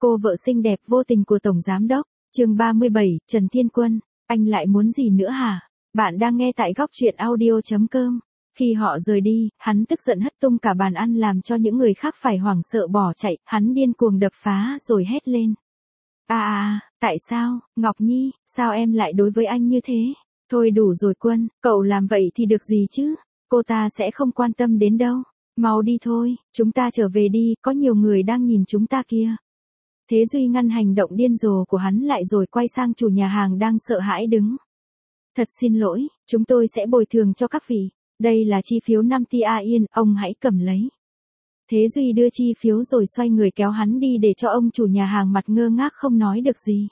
Cô vợ xinh đẹp vô tình của Tổng Giám Đốc, chương 37, Trần Thiên Quân, anh lại muốn gì nữa hả? Bạn đang nghe tại góc truyện audio.com. Khi họ rời đi, hắn tức giận hất tung cả bàn ăn làm cho những người khác phải hoảng sợ bỏ chạy, hắn điên cuồng đập phá rồi hét lên. Tại sao, Ngọc Nhi, sao em lại đối với anh như thế? Thôi đủ rồi Quân, cậu làm vậy thì được gì chứ? Cô ta sẽ không quan tâm đến đâu. Mau đi thôi, chúng ta trở về đi, có nhiều người đang nhìn chúng ta kia. Thế Duy ngăn hành động điên rồ của hắn lại rồi quay sang chủ nhà hàng đang sợ hãi đứng. Thật xin lỗi, chúng tôi sẽ bồi thường cho các vị. Đây là chi phiếu 5 tia yên, ông hãy cầm lấy. Thế Duy đưa chi phiếu rồi xoay người kéo hắn đi để cho ông chủ nhà hàng mặt ngơ ngác không nói được gì.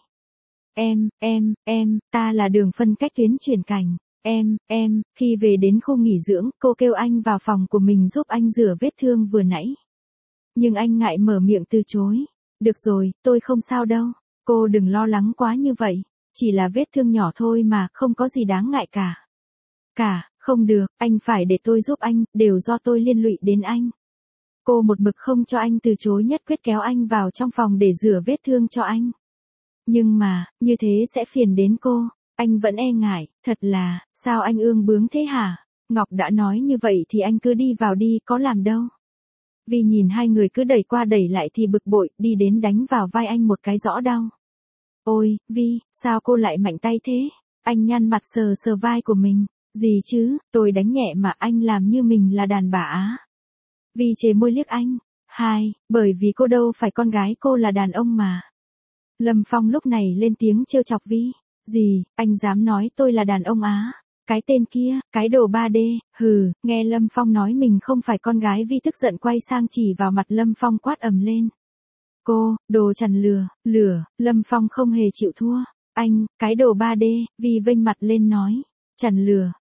Ta là Đường phân cách tuyến chuyển cảnh. Khi về đến khu nghỉ dưỡng, cô kêu anh vào phòng của mình giúp anh rửa vết thương vừa nãy. Nhưng anh ngại mở miệng từ chối. Được rồi, tôi không sao đâu. Cô đừng lo lắng quá như vậy. Chỉ là vết thương nhỏ thôi mà, không có gì đáng ngại cả. Không được, anh phải để tôi giúp anh, đều do tôi liên lụy đến anh. Cô một mực không cho anh từ chối nhất quyết kéo anh vào trong phòng để rửa vết thương cho anh. Nhưng mà, như thế sẽ phiền đến cô. Anh vẫn e ngại, thật là, sao anh ương bướng thế hả? Ngọc đã nói như vậy thì anh cứ đi vào đi, có làm đâu. Vì nhìn hai người cứ đẩy qua đẩy lại thì bực bội, đi đến đánh vào vai anh một cái rõ đau. Ôi, Vi, sao cô lại mạnh tay thế? Anh nhăn mặt sờ sờ vai của mình. Gì chứ, tôi đánh nhẹ mà anh làm như mình là đàn bà á. Vi chề môi liếc anh. Bởi vì cô đâu phải con gái, cô là đàn ông mà. Lâm Phong lúc này lên tiếng trêu chọc Vi. Gì, anh dám nói tôi là đàn ông á? Cái tên kia, cái đồ 3D, nghe Lâm Phong nói mình không phải con gái Vi tức giận quay sang chỉ vào mặt Lâm Phong quát ầm lên. Cô, đồ chằn lửa, Lâm Phong không hề chịu thua. Anh, cái đồ 3D, Vi vênh mặt lên nói. Chằn lửa,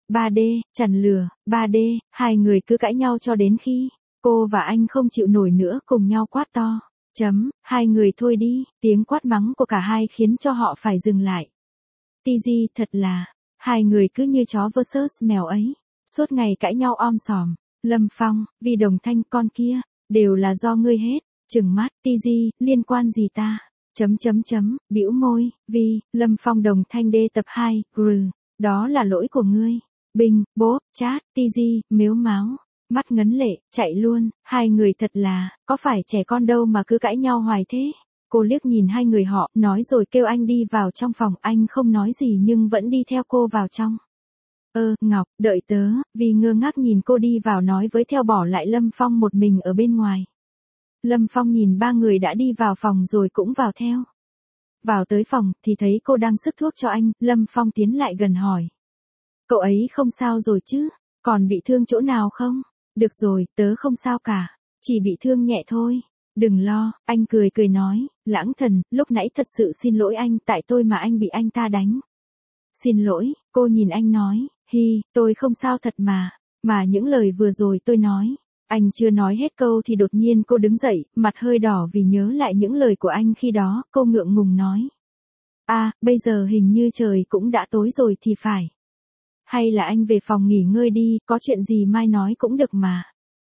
3D, hai người cứ cãi nhau cho đến khi cô và anh không chịu nổi nữa cùng nhau quát to. Hai người thôi đi, tiếng quát mắng của cả hai khiến cho họ phải dừng lại. TG thật là, hai người cứ như chó versus mèo ấy, suốt ngày cãi nhau om sòm. Lâm Phong, vì Đồng Thanh con kia, đều là do ngươi hết. Trừng mắt, TG, liên quan gì ta? Bĩu môi, Vi, Lâm Phong Đồng Thanh đê tập 2, đó là lỗi của ngươi. Bình, bốp, chát, TG, mếu máo, mắt ngấn lệ, chạy luôn, hai người thật là, có phải trẻ con đâu mà cứ cãi nhau hoài thế. Cô liếc nhìn hai người họ, nói rồi kêu anh đi vào trong phòng, anh không nói gì nhưng vẫn đi theo cô vào trong. Ngọc, đợi tớ, vì ngơ ngác nhìn cô đi vào nói với theo bỏ lại Lâm Phong một mình ở bên ngoài. Lâm Phong nhìn ba người đã đi vào phòng rồi cũng vào theo. Vào tới phòng, thì thấy cô đang sức thuốc cho anh, Lâm Phong tiến lại gần hỏi. Cậu ấy không sao rồi chứ? Còn bị thương chỗ nào không? Được rồi, tớ không sao cả. Chỉ bị thương nhẹ thôi. Đừng lo, anh cười nói, Lãng Thần, lúc nãy thật sự xin lỗi anh, tại tôi mà anh bị anh ta đánh. Xin lỗi, cô nhìn anh nói, tôi không sao thật mà những lời vừa rồi tôi nói. Anh chưa nói hết câu thì đột nhiên cô đứng dậy, mặt hơi đỏ vì nhớ lại những lời của anh khi đó, cô ngượng ngùng nói. Bây giờ hình như trời cũng đã tối rồi thì phải. Hay là anh về phòng nghỉ ngơi đi, có chuyện gì mai nói cũng được mà.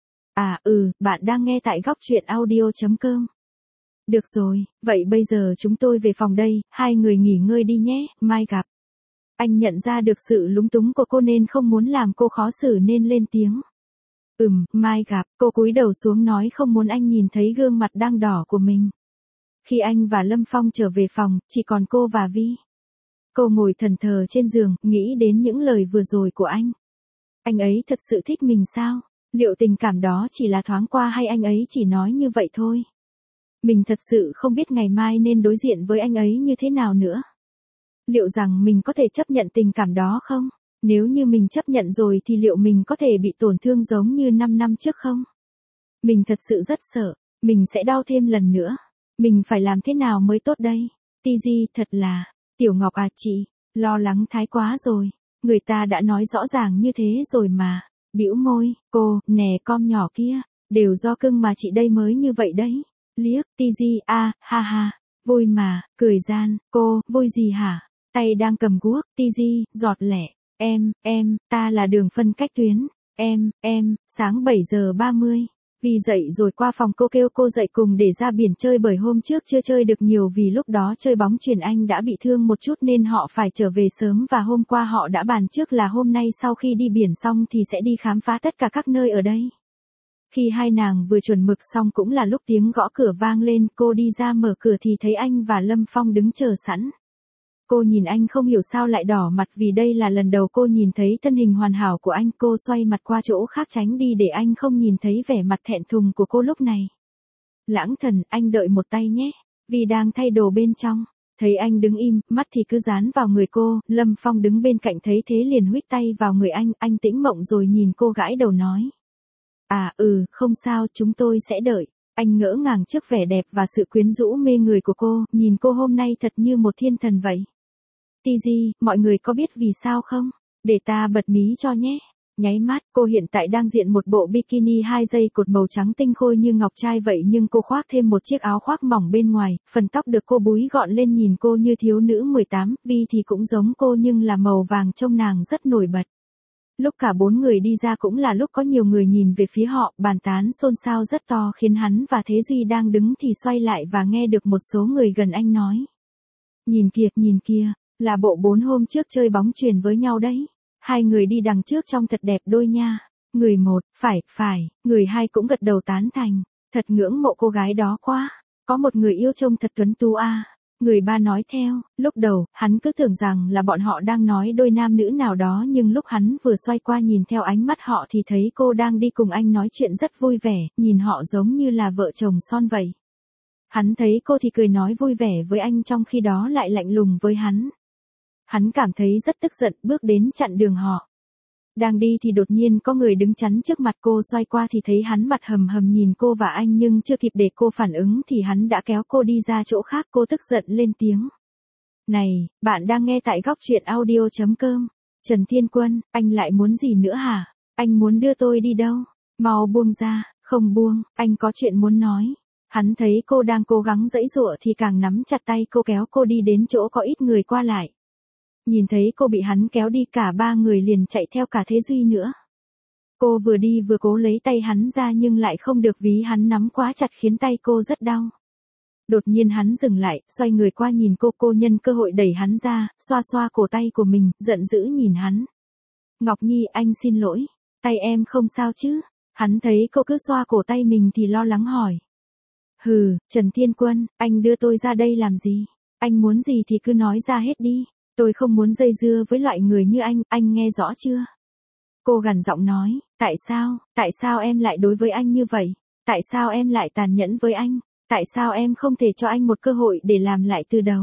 Bạn đang nghe tại góc truyện audio.com. Được rồi, vậy bây giờ chúng tôi về phòng đây, hai người nghỉ ngơi đi nhé, mai gặp. Anh nhận ra được sự lúng túng của cô nên không muốn làm cô khó xử nên lên tiếng. Mai gặp, cô cúi đầu xuống nói không muốn anh nhìn thấy gương mặt đang đỏ của mình. Khi anh và Lâm Phong trở về phòng, chỉ còn cô và Vi. Cô ngồi thẫn thờ trên giường, nghĩ đến những lời vừa rồi của anh. Anh ấy thật sự thích mình sao? Liệu tình cảm đó chỉ là thoáng qua hay anh ấy chỉ nói như vậy thôi? Mình thật sự không biết ngày mai nên đối diện với anh ấy như thế nào nữa. Liệu rằng mình có thể chấp nhận tình cảm đó không? Nếu như mình chấp nhận rồi thì liệu mình có thể bị tổn thương giống như 5 năm trước không? Mình thật sự rất sợ, mình sẽ đau thêm lần nữa. Mình phải làm thế nào mới tốt đây? TG thật là, Tiểu Ngọc chị, lo lắng thái quá rồi. Người ta đã nói rõ ràng như thế rồi mà. Bĩu môi, cô, nè con nhỏ kia, đều do cưng mà chị đây mới như vậy đấy. Liếc, TG, ha, vui mà, cười gian, cô, vui gì hả? Tay đang cầm guốc, TG, giọt lẻ, ta là Đường phân cách tuyến, sáng 7:30. Vì dậy rồi qua phòng cô kêu cô dậy cùng để ra biển chơi bởi hôm trước chưa chơi được nhiều vì lúc đó chơi bóng chuyền anh đã bị thương một chút nên họ phải trở về sớm và hôm qua họ đã bàn trước là hôm nay sau khi đi biển xong thì sẽ đi khám phá tất cả các nơi ở đây. Khi hai nàng vừa chuẩn mực xong cũng là lúc tiếng gõ cửa vang lên, cô đi ra mở cửa thì thấy anh và Lâm Phong đứng chờ sẵn. Cô nhìn anh không hiểu sao lại đỏ mặt vì đây là lần đầu cô nhìn thấy thân hình hoàn hảo của anh. Cô xoay mặt qua chỗ khác tránh đi để anh không nhìn thấy vẻ mặt thẹn thùng của cô lúc này. Lãng Thần, anh đợi một tay nhé. Vì đang thay đồ bên trong. Thấy anh đứng im, mắt thì cứ dán vào người cô. Lâm Phong đứng bên cạnh thấy thế liền huých tay vào người anh tĩnh mộng rồi nhìn cô gãi đầu nói. Không sao, chúng tôi sẽ đợi. Anh ngỡ ngàng trước vẻ đẹp và sự quyến rũ mê người của cô, nhìn cô hôm nay thật như một thiên thần vậy. TG, mọi người có biết vì sao không? Để ta bật mí cho nhé. Nháy mắt, cô hiện tại đang diện một bộ bikini 2 dây cột màu trắng tinh khôi như ngọc trai vậy nhưng cô khoác thêm một chiếc áo khoác mỏng bên ngoài, phần tóc được cô búi gọn lên nhìn cô như thiếu nữ 18, Vi thì cũng giống cô nhưng là màu vàng trông nàng rất nổi bật. Lúc cả bốn người đi ra cũng là lúc có nhiều người nhìn về phía họ, bàn tán xôn xao rất to khiến hắn và Thế Duy đang đứng thì xoay lại và nghe được một số người gần anh nói. Nhìn kìa, là bộ 4 hôm trước chơi bóng chuyền với nhau đấy. Hai người đi đằng trước trông thật đẹp đôi nha. Người một, phải, người hai cũng gật đầu tán thành. Thật ngưỡng mộ cô gái đó quá. Có một người yêu trông thật tuấn tú à. Người ba nói theo, lúc đầu, hắn cứ tưởng rằng là bọn họ đang nói đôi nam nữ nào đó nhưng lúc hắn vừa xoay qua nhìn theo ánh mắt họ thì thấy cô đang đi cùng anh nói chuyện rất vui vẻ, nhìn họ giống như là vợ chồng son vậy. Hắn thấy cô thì cười nói vui vẻ với anh trong khi đó lại lạnh lùng với hắn. Hắn cảm thấy rất tức giận bước đến chặn đường họ. Đang đi thì đột nhiên có người đứng chắn trước mặt cô xoay qua thì thấy hắn mặt hầm hầm nhìn cô và anh nhưng chưa kịp để cô phản ứng thì hắn đã kéo cô đi ra chỗ khác cô tức giận lên tiếng. Này, bạn đang nghe tại góc truyện audio.com. Trần Thiên Quân, anh lại muốn gì nữa hả? Anh muốn đưa tôi đi đâu? Mau buông ra, không buông, anh có chuyện muốn nói. Hắn thấy cô đang cố gắng giãy giụa thì càng nắm chặt tay cô kéo cô đi đến chỗ có ít người qua lại. Nhìn thấy cô bị hắn kéo đi cả ba người liền chạy theo cả Thế Duy nữa. Cô vừa đi vừa cố lấy tay hắn ra nhưng lại không được vì hắn nắm quá chặt khiến tay cô rất đau. Đột nhiên hắn dừng lại, xoay người qua nhìn cô nhân cơ hội đẩy hắn ra, xoa xoa cổ tay của mình, giận dữ nhìn hắn. Ngọc Nhi, anh xin lỗi, tay em không sao chứ? Hắn thấy cô cứ xoa cổ tay mình thì lo lắng hỏi. Hừ, Trần Thiên Quân, anh đưa tôi ra đây làm gì? Anh muốn gì thì cứ nói ra hết đi. Tôi không muốn dây dưa với loại người như anh nghe rõ chưa? Cô gằn giọng nói, tại sao em lại đối với anh như vậy? Tại sao em lại tàn nhẫn với anh? Tại sao em không thể cho anh một cơ hội để làm lại từ đầu?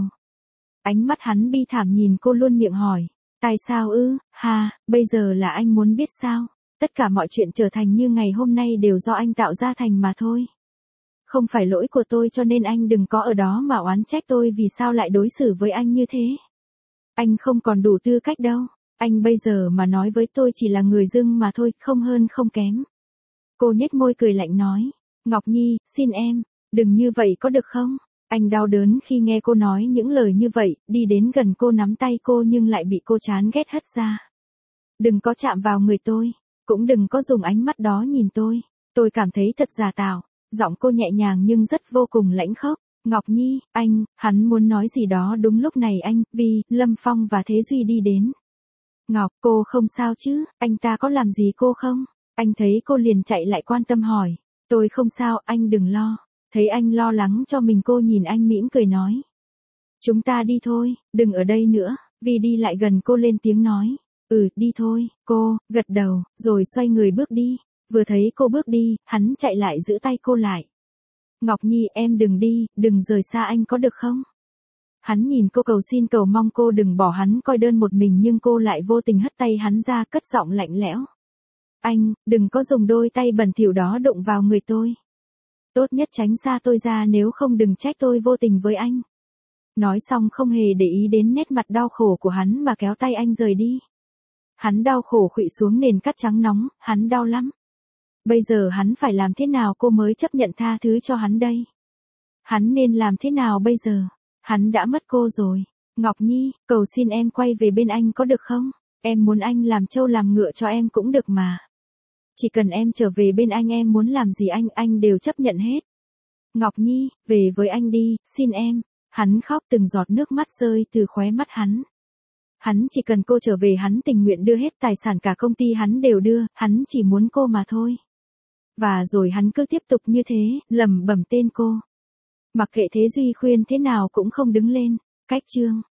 Ánh mắt hắn bi thảm nhìn cô luôn miệng hỏi, tại sao ư, bây giờ là anh muốn biết sao? Tất cả mọi chuyện trở thành như ngày hôm nay đều do anh tạo ra thành mà thôi. Không phải lỗi của tôi cho nên anh đừng có ở đó mà oán trách tôi vì sao lại đối xử với anh như thế. Anh không còn đủ tư cách đâu, anh bây giờ mà nói với tôi chỉ là người dưng mà thôi, không hơn không kém. Cô nhếch môi cười lạnh nói, Ngọc Nhi, xin em, đừng như vậy có được không? Anh đau đớn khi nghe cô nói những lời như vậy, đi đến gần cô nắm tay cô nhưng lại bị cô chán ghét hất ra. Đừng có chạm vào người tôi, cũng đừng có dùng ánh mắt đó nhìn tôi cảm thấy thật giả tạo. Giọng cô nhẹ nhàng nhưng rất vô cùng lãnh khốc. Ngọc Nhi, hắn muốn nói gì đó đúng lúc này Vi, Lâm Phong và Thế Duy đi đến. Ngọc, cô không sao chứ, anh ta có làm gì cô không? Anh thấy cô liền chạy lại quan tâm hỏi. Tôi không sao, anh đừng lo. Thấy anh lo lắng cho mình cô nhìn anh mỉm cười nói. Chúng ta đi thôi, đừng ở đây nữa. Vi đi lại gần cô lên tiếng nói. Đi thôi, cô, gật đầu, rồi xoay người bước đi. Vừa thấy cô bước đi, hắn chạy lại giữ tay cô lại. Ngọc Nhi, em đừng đi, đừng rời xa anh có được không? Hắn nhìn cô cầu xin cầu mong cô đừng bỏ hắn coi đơn một mình nhưng cô lại vô tình hất tay hắn ra cất giọng lạnh lẽo. Anh, đừng có dùng đôi tay bẩn thỉu đó đụng vào người tôi. Tốt nhất tránh xa tôi ra nếu không đừng trách tôi vô tình với anh. Nói xong không hề để ý đến nét mặt đau khổ của hắn mà kéo tay anh rời đi. Hắn đau khổ khuỵu xuống nền cát trắng nóng, hắn đau lắm. Bây giờ hắn phải làm thế nào cô mới chấp nhận tha thứ cho hắn đây? Hắn nên làm thế nào bây giờ? Hắn đã mất cô rồi. Ngọc Nhi, cầu xin em quay về bên anh có được không? Em muốn anh làm trâu làm ngựa cho em cũng được mà. Chỉ cần em trở về bên anh, em muốn làm gì anh đều chấp nhận hết. Ngọc Nhi, về với anh đi, xin em. Hắn khóc, từng giọt nước mắt rơi từ khóe mắt hắn. Hắn chỉ cần cô trở về, hắn tình nguyện đưa hết tài sản cả công ty hắn đều đưa, hắn chỉ muốn cô mà thôi. Và rồi hắn cứ tiếp tục như thế, lẩm bẩm tên cô. Mặc kệ Thế Duy khuyên thế nào cũng không đứng lên. Cách chương